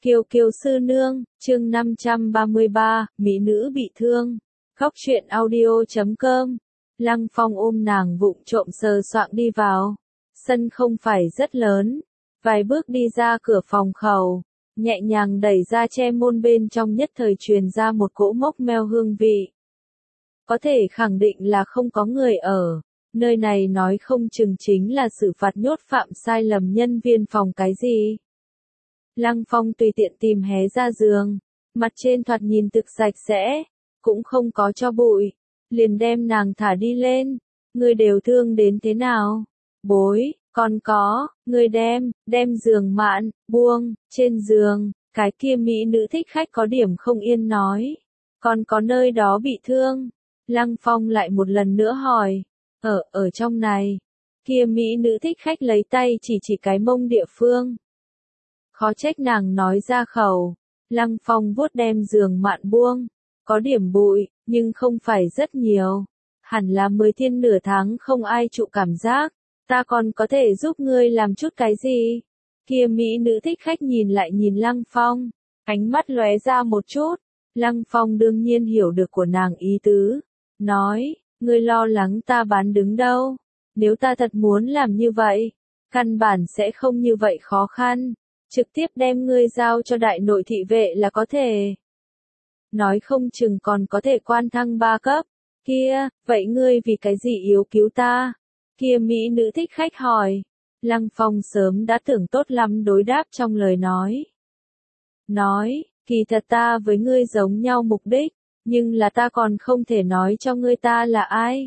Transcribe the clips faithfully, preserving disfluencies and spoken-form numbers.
Kiều Kiều sư nương, chương năm trăm ba mươi ba, mỹ nữ bị thương. Khóc chuyện audio chấm com. Lăng Phong ôm nàng vụng trộm sờ soạng đi vào. Sân không phải rất lớn. Vài bước đi ra cửa phòng khẩu. Nhẹ nhàng đẩy ra che môn, bên trong nhất thời truyền ra một cỗ mốc meo hương vị. Có thể khẳng định là không có người ở. Nơi này nói không chừng chính là xử phạt nhốt phạm sai lầm nhân viên phòng cái gì. Lăng Phong tùy tiện tìm hé ra giường, mặt trên thoạt nhìn thực sạch sẽ, cũng không có cho bụi, liền đem nàng thả đi lên. Ngươi đều thương đến thế nào? Bối, còn có, ngươi đem, đem giường mạn, buông, trên giường, cái kia mỹ nữ thích khách có điểm không yên nói. Còn có nơi đó bị thương. Lăng Phong lại một lần nữa hỏi, ở, ở trong này. Kia mỹ nữ thích khách lấy tay chỉ chỉ cái mông địa phương. Khó trách nàng nói ra khẩu. Lăng Phong vuốt đem giường mạn buông. Có điểm bụi, nhưng không phải rất nhiều. Hẳn là mười thiên nửa tháng không ai trụ cảm giác. Ta còn có thể giúp ngươi làm chút cái gì? Kia mỹ nữ thích khách nhìn lại nhìn Lăng Phong. Ánh mắt lóe ra một chút. Lăng Phong đương nhiên hiểu được của nàng ý tứ. Nói, ngươi lo lắng ta bán đứng đâu. Nếu ta thật muốn làm như vậy, căn bản sẽ không như vậy khó khăn. Trực tiếp đem ngươi giao cho đại nội thị vệ là có thể. Nói không chừng còn có thể quan thăng ba cấp. Kia, vậy ngươi vì cái gì yếu cứu ta? Kia mỹ nữ thích khách hỏi. Lăng Phong sớm đã tưởng tốt lắm đối đáp trong lời nói. Nói, kỳ thật ta với ngươi giống nhau mục đích, nhưng là ta còn không thể nói cho ngươi ta là ai.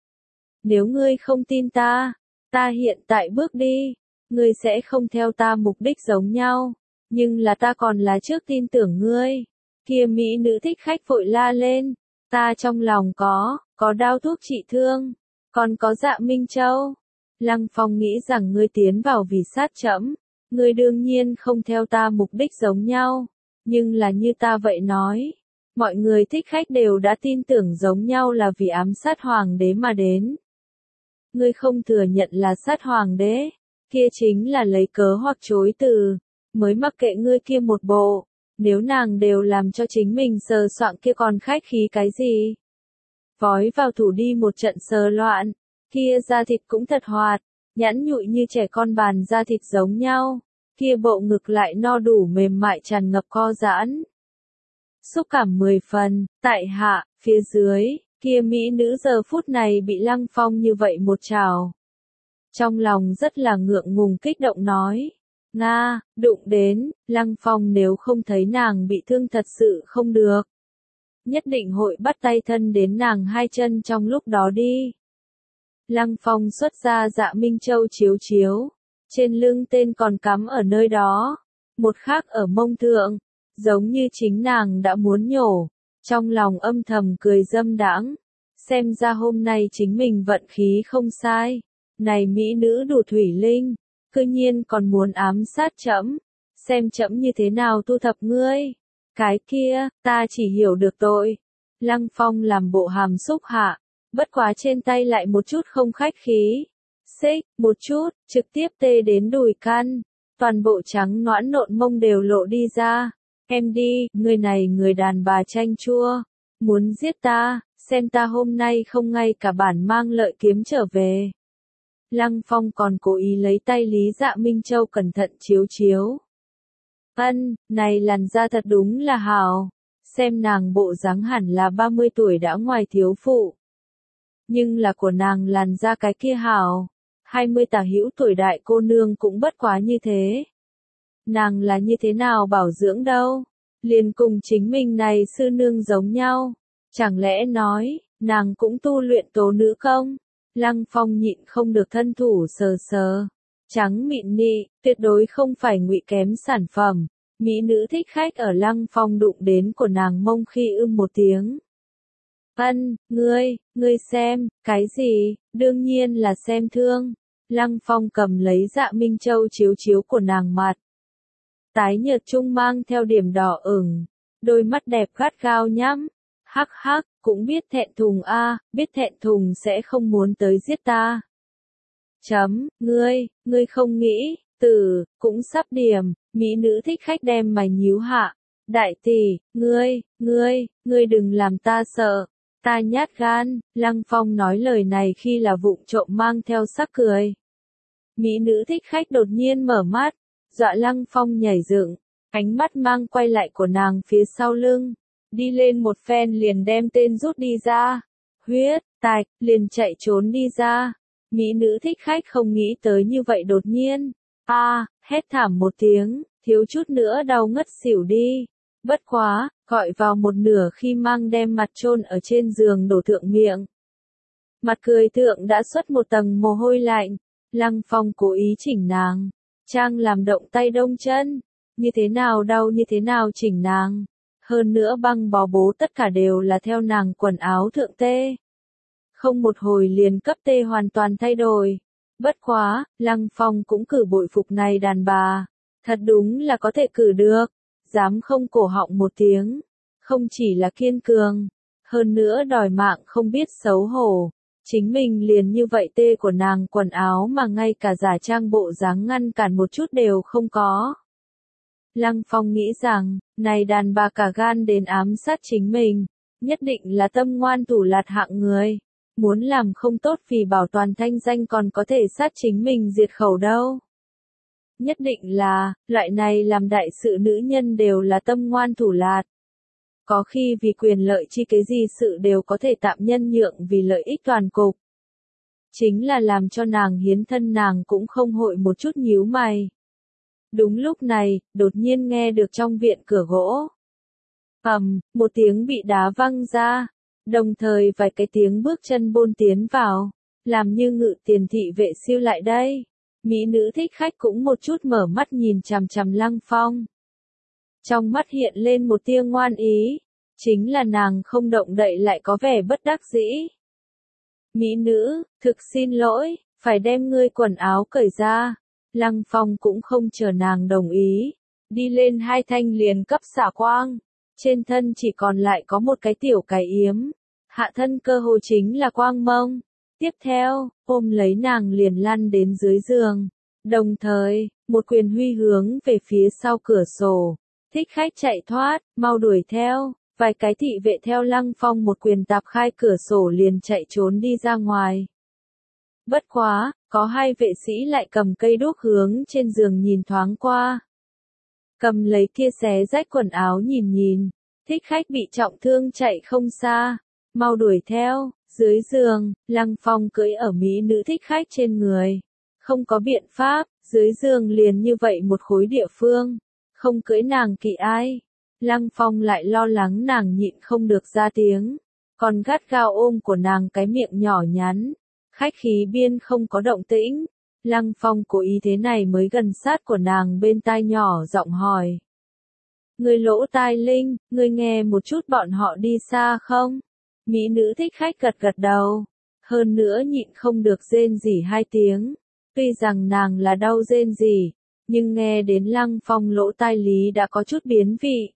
Nếu ngươi không tin ta, ta hiện tại bước đi. Ngươi sẽ không theo ta mục đích giống nhau, nhưng là ta còn là trước tin tưởng ngươi. Kia mỹ nữ thích khách vội la lên, ta trong lòng có, có đao thuốc trị thương, còn có Dạ Minh Châu. Lăng Phong nghĩ rằng ngươi tiến vào vì sát trẫm, ngươi đương nhiên không theo ta mục đích giống nhau, nhưng là như ta vậy nói, mọi người thích khách đều đã tin tưởng giống nhau là vì ám sát hoàng đế mà đến. Ngươi không thừa nhận là sát hoàng đế, kia chính là lấy cớ hoặc chối từ, mới mặc kệ ngươi kia một bộ, nếu nàng đều làm cho chính mình sờ soạng kia còn khách khí cái gì. Vói vào thủ đi một trận sờ loạn, kia da thịt cũng thật hoạt, nhẵn nhụi như trẻ con bàn da thịt giống nhau, kia bộ ngực lại no đủ mềm mại tràn ngập co giãn. Xúc cảm mười phần, tại hạ, phía dưới, kia mỹ nữ giờ phút này bị Lăng Phong như vậy một trào. Trong lòng rất là ngượng ngùng kích động nói. Nga, đụng đến, Lăng Phong nếu không thấy nàng bị thương thật sự không được. Nhất định hội bắt tay thân đến nàng hai chân trong lúc đó đi. Lăng Phong xuất ra Dạ Minh Châu chiếu chiếu. Trên lưng tên còn cắm ở nơi đó. Một khác ở mông thượng. Giống như chính nàng đã muốn nhổ. Trong lòng âm thầm cười dâm đãng. Xem ra hôm nay chính mình vận khí không sai. Này mỹ nữ đủ thủy linh, cư nhiên còn muốn ám sát trẫm, xem trẫm như thế nào thu thập ngươi. Cái kia, ta chỉ hiểu được tội. Lăng Phong làm bộ hàm xúc hạ, bất quá trên tay lại một chút không khách khí. Xích, một chút, trực tiếp tê đến đùi căn, toàn bộ trắng nõn nộn mông đều lộ đi ra. Em đi, người này người đàn bà chanh chua, muốn giết ta, xem ta hôm nay không ngay cả bản mang lợi kiếm trở về. Lăng Phong còn cố ý lấy tay Lý Dạ Minh Châu cẩn thận chiếu chiếu. Ân, này làn da thật đúng là hào. Xem nàng bộ dáng hẳn là ba mươi tuổi đã ngoài thiếu phụ. Nhưng là của nàng làn da cái kia hào. hai mươi tả hữu tuổi đại cô nương cũng bất quá như thế. Nàng là như thế nào bảo dưỡng đâu. Liền cùng chính mình này sư nương giống nhau. Chẳng lẽ nói, nàng cũng tu luyện tố nữ công? Lăng Phong nhịn không được thân thủ sờ sờ. Trắng mịn nị, tuyệt đối không phải ngụy kém sản phẩm. Mỹ nữ thích khách ở Lăng Phong đụng đến của nàng mông khi ưm một tiếng. Ân, ngươi, ngươi xem, cái gì, đương nhiên là xem thương. Lăng Phong cầm lấy Dạ Minh Châu chiếu chiếu của nàng mặt. Tái nhợt trung mang theo điểm đỏ ửng, đôi mắt đẹp gắt gao nhắm. Hắc hắc, cũng biết thẹn thùng a, à, biết thẹn thùng sẽ không muốn tới giết ta. Chấm, ngươi, ngươi không nghĩ, tử, cũng sắp điểm, Mỹ nữ thích khách đem mày nhíu hạ. Đại tỷ, ngươi, ngươi, ngươi đừng làm ta sợ. Ta nhát gan, Lăng Phong nói lời này khi là vụng trộm mang theo sắc cười. Mỹ nữ thích khách đột nhiên mở mắt, dọa Lăng Phong nhảy dựng, ánh mắt mang quay lại của nàng phía sau lưng, đi lên một phen liền đem tên rút đi ra, huyết, tạch, liền chạy trốn đi ra. Mỹ nữ thích khách không nghĩ tới như vậy đột nhiên, a, à, hét thảm một tiếng, thiếu chút nữa đau ngất xỉu đi. Bất quá, gọi vào một nửa khi mang đem mặt chôn ở trên giường đổ thượng miệng. Mặt cười thượng đã xuất một tầng mồ hôi lạnh, Lăng Phong cố ý chỉnh nàng, trang làm động tay đông chân, như thế nào đau như thế nào chỉnh nàng. Hơn nữa băng bó bố tất cả đều là theo nàng quần áo thượng tê. Không một hồi liền cấp tê hoàn toàn thay đổi. Bất quá, Lăng Phong cũng cử bội phục này đàn bà. Thật đúng là có thể cử được. Dám không cổ họng một tiếng. Không chỉ là kiên cường. Hơn nữa đòi mạng không biết xấu hổ. Chính mình liền như vậy tê của nàng quần áo mà ngay cả giả trang bộ dáng ngăn cản một chút đều không có. Lăng Phong nghĩ rằng, này đàn bà cả gan đến ám sát chính mình. Nhất định là tâm ngoan thủ lạt hạng người. Muốn làm không tốt vì bảo toàn thanh danh còn có thể sát chính mình diệt khẩu đâu. Nhất định là, loại này làm đại sự nữ nhân đều là tâm ngoan thủ lạt. Có khi vì quyền lợi chi cái gì sự đều có thể tạm nhân nhượng vì lợi ích toàn cục. Chính là làm cho nàng hiến thân nàng cũng không hội một chút nhíu mày. Đúng lúc này, đột nhiên nghe được trong viện cửa gỗ. Ầm, một tiếng bị đá văng ra. Đồng thời vài cái tiếng bước chân bôn tiến vào, làm như ngự tiền thị vệ siêu lại đây. Mỹ nữ thích khách cũng một chút mở mắt nhìn chằm chằm Lăng Phong. Trong mắt hiện lên một tia ngoan ý, chính là nàng không động đậy lại có vẻ bất đắc dĩ. Mỹ nữ, thực xin lỗi, phải đem ngươi quần áo cởi ra. Lăng Phong cũng không chờ nàng đồng ý, đi lên hai thanh liền cấp xả quang. Trên thân chỉ còn lại có một cái tiểu cái yếm, hạ thân cơ hồ chính là quang mông. Tiếp theo, ôm lấy nàng liền lăn đến dưới giường. Đồng thời, một quyền huy hướng về phía sau cửa sổ. Thích khách chạy thoát, mau đuổi theo. Vài cái thị vệ theo Lăng Phong một quyền tạp khai cửa sổ liền chạy trốn đi ra ngoài. Bất quá, có hai vệ sĩ lại cầm cây đuốc hướng trên giường nhìn thoáng qua. Cầm lấy kia xé rách quần áo nhìn nhìn. Thích khách bị trọng thương chạy không xa. Mau đuổi theo. Dưới giường, Lăng Phong cưỡi ở mỹ nữ thích khách trên người. Không có biện pháp, dưới giường liền như vậy một khối địa phương. Không cưỡi nàng kỵ ai. Lăng Phong lại lo lắng nàng nhịn không được ra tiếng. Còn gắt gao ôm của nàng cái miệng nhỏ nhắn. Khách khí biên không có động tĩnh. Lăng Phong cố ý thế này mới gần sát của nàng bên tai nhỏ giọng hỏi. Người lỗ tai linh, người nghe một chút bọn họ đi xa không? Mỹ nữ thích khách gật gật đầu. Hơn nữa nhịn không được rên rỉ hai tiếng. Tuy rằng nàng là đau rên rỉ, nhưng nghe đến Lăng Phong lỗ tai lý đã có chút biến vị.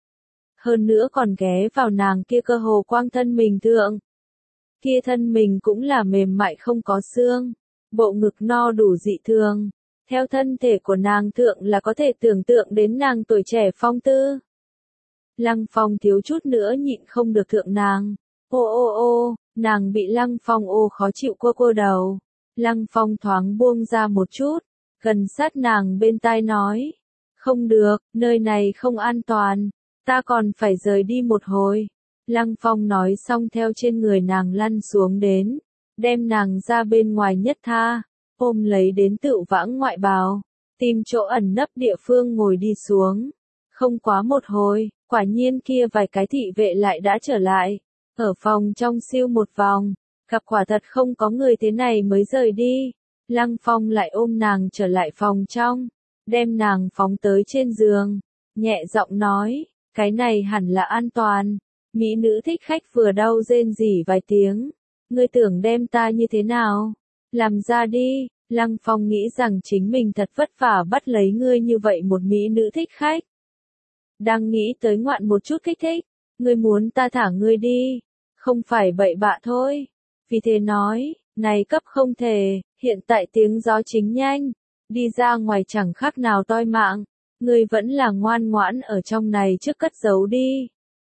Hơn nữa còn ghé vào nàng kia cơ hồ quang thân mình thượng. Kia thân mình cũng là mềm mại không có xương. Bộ ngực no đủ dị thường. Theo thân thể của nàng thượng là có thể tưởng tượng đến nàng tuổi trẻ phong tư. Lăng Phong thiếu chút nữa nhịn không được thượng nàng. Ô ô ô, nàng bị Lăng Phong ô khó chịu cô cô đầu. Lăng Phong thoáng buông ra một chút, gần sát nàng bên tai nói. Không được, nơi này không an toàn, ta còn phải rời đi một hồi. Lăng Phong nói xong theo trên người nàng lăn xuống đến, đem nàng ra bên ngoài nhất tha, ôm lấy đến tựu vãng ngoại bào, tìm chỗ ẩn nấp địa phương ngồi đi xuống. Không quá một hồi, quả nhiên kia vài cái thị vệ lại đã trở lại. Ở phòng trong siêu một vòng, gặp quả thật không có người thế này mới rời đi. Lăng Phong lại ôm nàng trở lại phòng trong, đem nàng phóng tới trên giường, nhẹ giọng nói, cái này hẳn là an toàn. Mỹ nữ thích khách vừa đau rên rỉ vài tiếng, ngươi tưởng đem ta như thế nào? Làm ra đi. Lăng Phong nghĩ rằng chính mình thật vất vả bắt lấy ngươi như vậy một mỹ nữ thích khách. Đang nghĩ tới ngoạn một chút kích thích, ngươi muốn ta thả ngươi đi, không phải bậy bạ thôi. Vì thế nói, này cấp không thể, hiện tại tiếng gió chính nhanh, đi ra ngoài chẳng khác nào toi mạng. ngươi vẫn là ngoan ngoãn ở trong này trước cất giấu đi.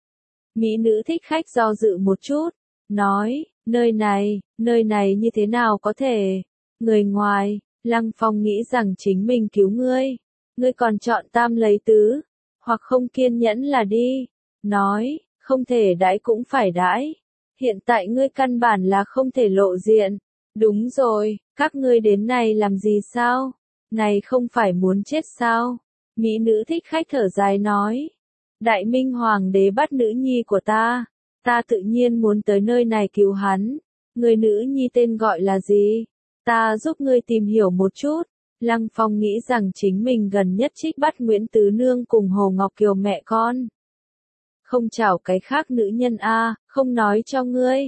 Mỹ nữ thích khách do dự một chút, nói, nơi này, nơi này như thế nào có thể, người ngoài, Lăng Phong nghĩ rằng chính mình cứu ngươi, ngươi còn chọn tam lấy tứ, hoặc không kiên nhẫn là đi, nói, không thể đãi cũng phải đãi, hiện tại ngươi căn bản là không thể lộ diện, đúng rồi, các ngươi đến này làm gì sao, này không phải muốn chết sao, Mỹ nữ thích khách thở dài nói, Đại Minh Hoàng đế bắt nữ nhi của ta, ta tự nhiên muốn tới nơi này cứu hắn, người nữ nhi tên gọi là gì? Ta giúp ngươi tìm hiểu một chút. Lăng Phong nghĩ rằng chính mình gần nhất trích bắt Nguyễn Tứ Nương cùng Hồ Ngọc Kiều mẹ con. Không chào cái khác nữ nhân a, không nói cho ngươi.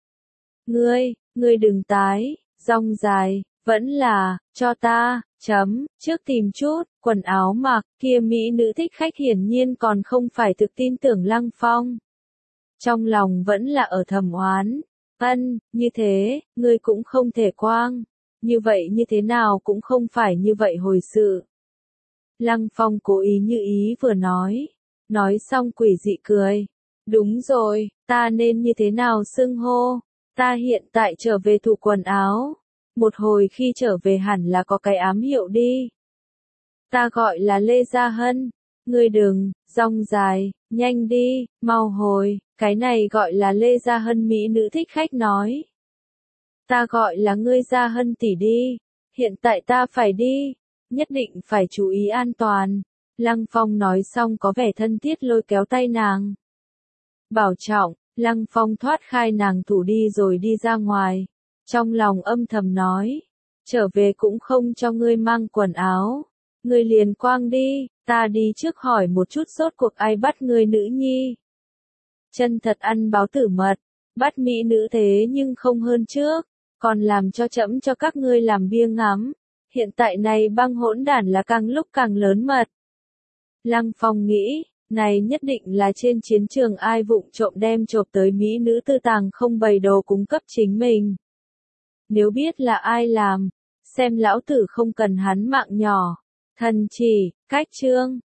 Ngươi, ngươi đừng tái, rong dài, vẫn là, cho ta, chấm, trước tìm chút, quần áo mặc, kia mỹ nữ thích khách hiển nhiên còn không phải thực tin tưởng Lăng Phong. Trong lòng vẫn là ở thầm oán, ân, như thế, ngươi cũng không thể quang. Như vậy như thế nào cũng không phải như vậy hồi sự. Lăng Phong cố ý như ý vừa nói. Nói xong quỷ dị cười. Đúng rồi, ta nên như thế nào xưng hô. Ta hiện tại trở về thủ quần áo. Một hồi khi trở về hẳn là có cái ám hiệu đi. Ta gọi là Lê Gia Hân. Ngươi đừng, rong dài, nhanh đi, mau hồi. Cái này gọi là Lê Gia Hân mỹ nữ thích khách nói. Ta gọi là ngươi Gia Hân tỷ đi, hiện tại ta phải đi, nhất định phải chú ý an toàn. Lăng Phong nói xong có vẻ thân thiết lôi kéo tay nàng. Bảo trọng, Lăng Phong thoát khai nàng thủ đi rồi đi ra ngoài. Trong lòng âm thầm nói, trở về cũng không cho ngươi mang quần áo. Ngươi liền quang đi, ta đi trước hỏi một chút sốt cuộc ai bắt ngươi nữ nhi. Chân thật ăn báo tử mật, bắt mỹ nữ thế nhưng không hơn trước. Còn làm cho trẫm cho các ngươi làm bia ngắm, hiện tại này băng hỗn đản là càng lúc càng lớn mật. Lăng Phong nghĩ, này nhất định là trên chiến trường ai vụng trộm đem chộp tới mỹ nữ tư tàng không bày đồ cung cấp chính mình. Nếu biết là ai làm, xem lão tử không cần hắn mạng nhỏ. Thần chỉ, cách chương.